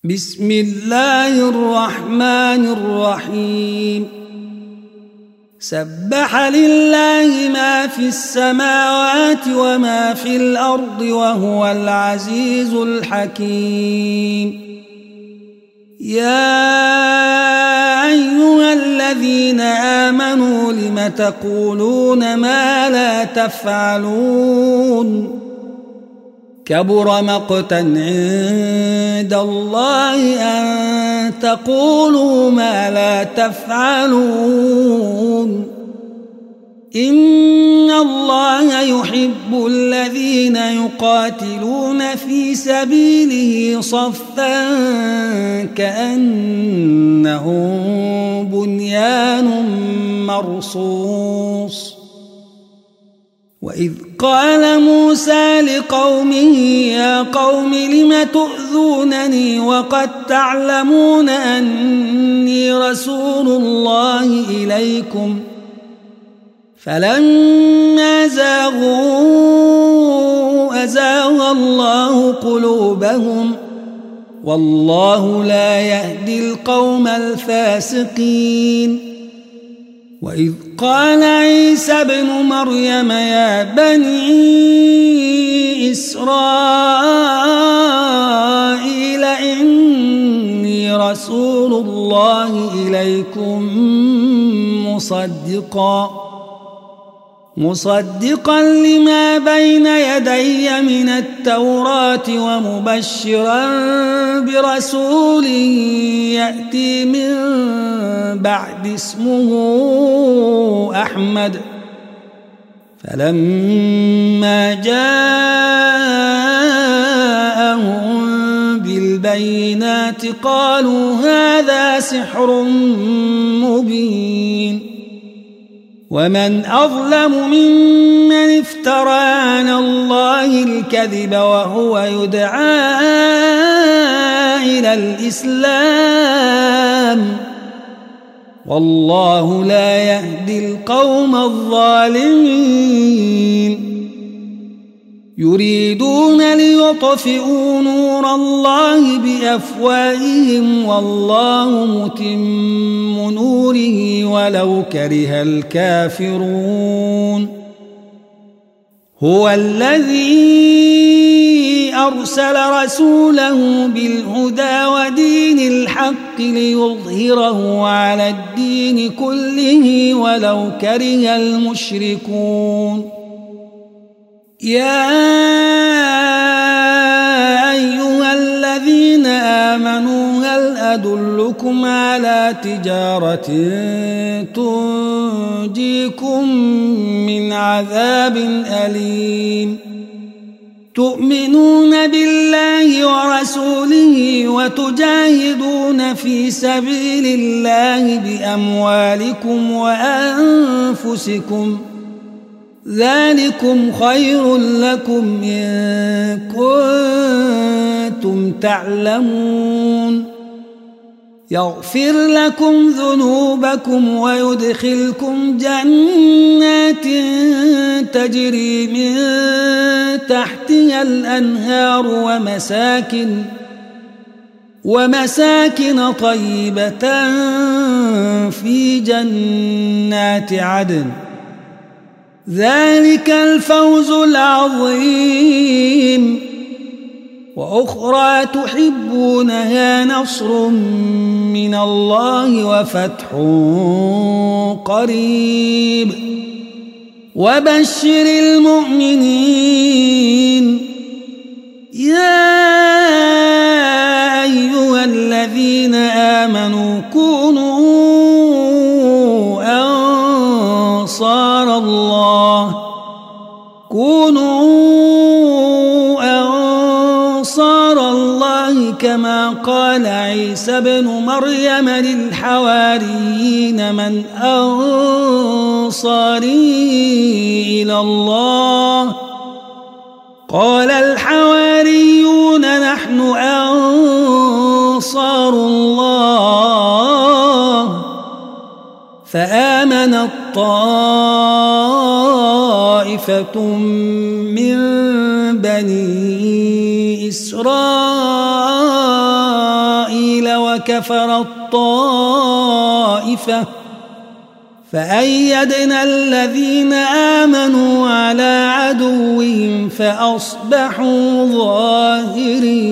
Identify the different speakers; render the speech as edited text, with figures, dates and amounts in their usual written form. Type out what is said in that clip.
Speaker 1: بسم الله الرحمن الرحيم. سبح لله ما في السماوات وما في الأرض وهو العزيز الحكيم. يا أيها الذين آمنوا لم تقولون ما لا تفعلون؟ كبر مقتا عند الله أن تقولوا ما لا تفعلون. إن الله يحب الذين يقاتلون في سبيله صفا كأنهم بنيان مرصوص. وإذ قال موسى لقومه يا قوم لم تؤذونني وقد تعلمون أني رسول الله إليكم فلما زاغوا أزاغ الله قلوبهم والله لا يهدي القوم الفاسقين. وإذ قال عيسى ابن مريم يا بني إسرائيل إني رسول الله إليكم مصدقا لما بين يدي من التوراة ومبشرا برسول يأتي من بعد اسمه أحمد. فلما جاءهم بالبينات قالوا هذا سحر مبين. ومن أظلم ممن افترى على الله الكذب وهو يدعى إلى الإسلام والله لا يهدي القوم الظالمين. يريدون ليطفئوا نور الله بأفواههم والله متم نوره ولو كره الكافرون. هو الذي أرسل رسوله بالهدى ودين الحق ليظهره على الدين كله ولو كره المشركون. يا أيها الذين آمنوا هل أدلكم على تجارة تنجيكم من عذاب أليم؟ تؤمنون بالله ورسوله وتجاهدون في سبيل الله بأموالكم وأنفسكم ذلكم خير لكم إن كنتم تعلمون. يغفر لكم ذنوبكم ويدخلكم جنات تجري من تحتها الأنهار ومساكن طيبة في جنات عدن ذلك الفوز العظيم. وأخرى تحبونها نصر من الله وفتح قريب وبشر المؤمنين. يا أيها الذين آمنوا كونوا أنصار الله كما قال عيسى ابن مريم للحواريين من أنصاري إلى الله؟ قال الحواريون نحن أنصار الله. فآمنت طائفة من بني إسرائيل وكفرت طائفة فأيدنا الذين آمنوا على عدوهم فأصبحوا ظاهرين.